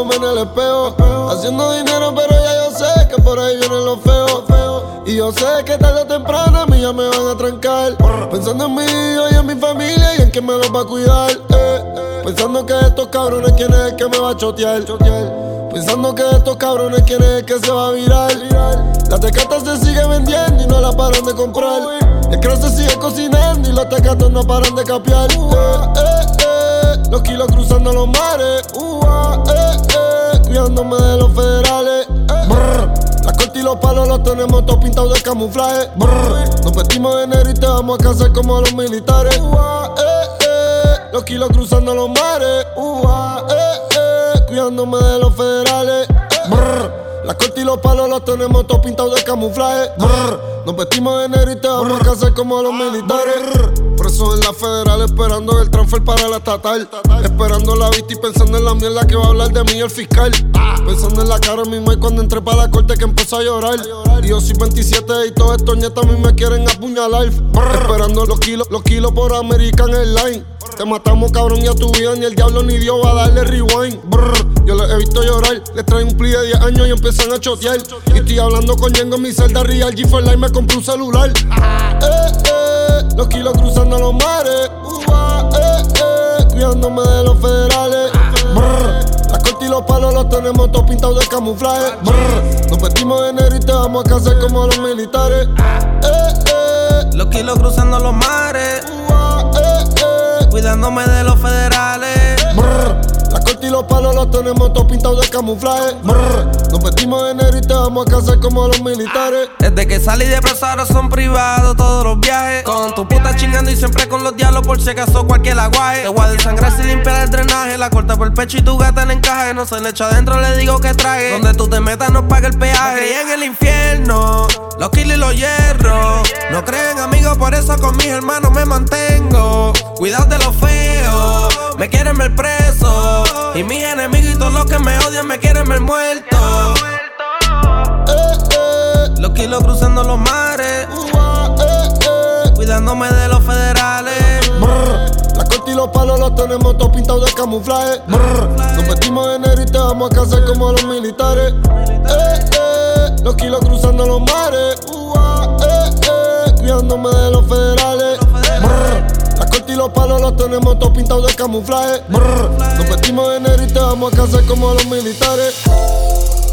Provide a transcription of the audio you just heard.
mirándome en el espejo. Haciendo dinero, pero ya yo sé que por ahí vienen los feos. Y yo sé que tarde o temprano a mí ya me van a trancar. Pensando en mí y en mi familia y en quién me los va a cuidar. Pensando que estos cabrones quién es el que me va a chotear. Pensando que estos cabrones quién es el que se va a virar. La tecata se sigue vendiendo y no la paran de comprar. El cross se sigue cocinando y los tecatos no paran de capear. Los kilos cruzando los mares. Cuidándome de los federales. La corte y los palos los tenemos todos pintados de camuflaje. Nos vestimos de negro y te vamos a casar como los militares. Los kilos cruzando los mares. Cuidándome de los federales. La corte y los palos los tenemos todos pintados de camuflaje. Nos vestimos de negro y te vamos a casar como los militares. Preso en la federal esperando el transfer para la estatal. Esperando la vista y pensando en la mierda que va a hablar de mí el fiscal. Pensando en la cara de mi madre cuando entré para la corte que empezó a llorar. Y yo soy 27 y todos estos nietos a mí me quieren apuñalar. Esperando los kilos por American Airlines. Te matamos cabrón y a tu vida ni el diablo ni Dios va a darle rewind. Yo les he visto llorar, les traen un pli de 10 años y empiezan a chotear. Y estoy hablando con Yengo en mi celda real, G4 Live me compré un celular. Los kilos cruzando los mares. Cuidándome de los federales. La corte y los palos los tenemos todos pintados de camuflaje. Nos vestimos de negro y te vamos a casar como los militares. Los kilos cruzando los mares. Cuidándome de los federales. La corte y los palos los tenemos todos pintados de camuflaje. Nos vestimos de negro y te vamos a casar como los militares. Desde que salí de preso ahora son privados todos los viajes. Con tu puta chingando y siempre con los diablos por si acaso cualquier aguaje. Te voy a desangrar sin limpiar el drenaje. La corta por el pecho y tu gata en encaje. No se le echa adentro, le digo que trague. Donde tú te metas no paga el peaje. Me crié en el infierno, los kilos y los hierros. No creen amigos, por eso con mis hermanos me mantengo. Cuidado de los feos, me quieren ver preso. Y mis enemigos y todos los que me odian me quieren ver muerto. Los kilos cruzando los mares. Cuidándome de los federales. La corte y los palos los tenemos todos pintados de camuflaje. Nos vestimos de negro y te vamos a casar como los militares. Los kilos cruzando los mares. Cuidándome de los federales. La corte y los palos los tenemos todos pintados de camuflaje. Nos vestimos de negro y te vamos a casar como los militares.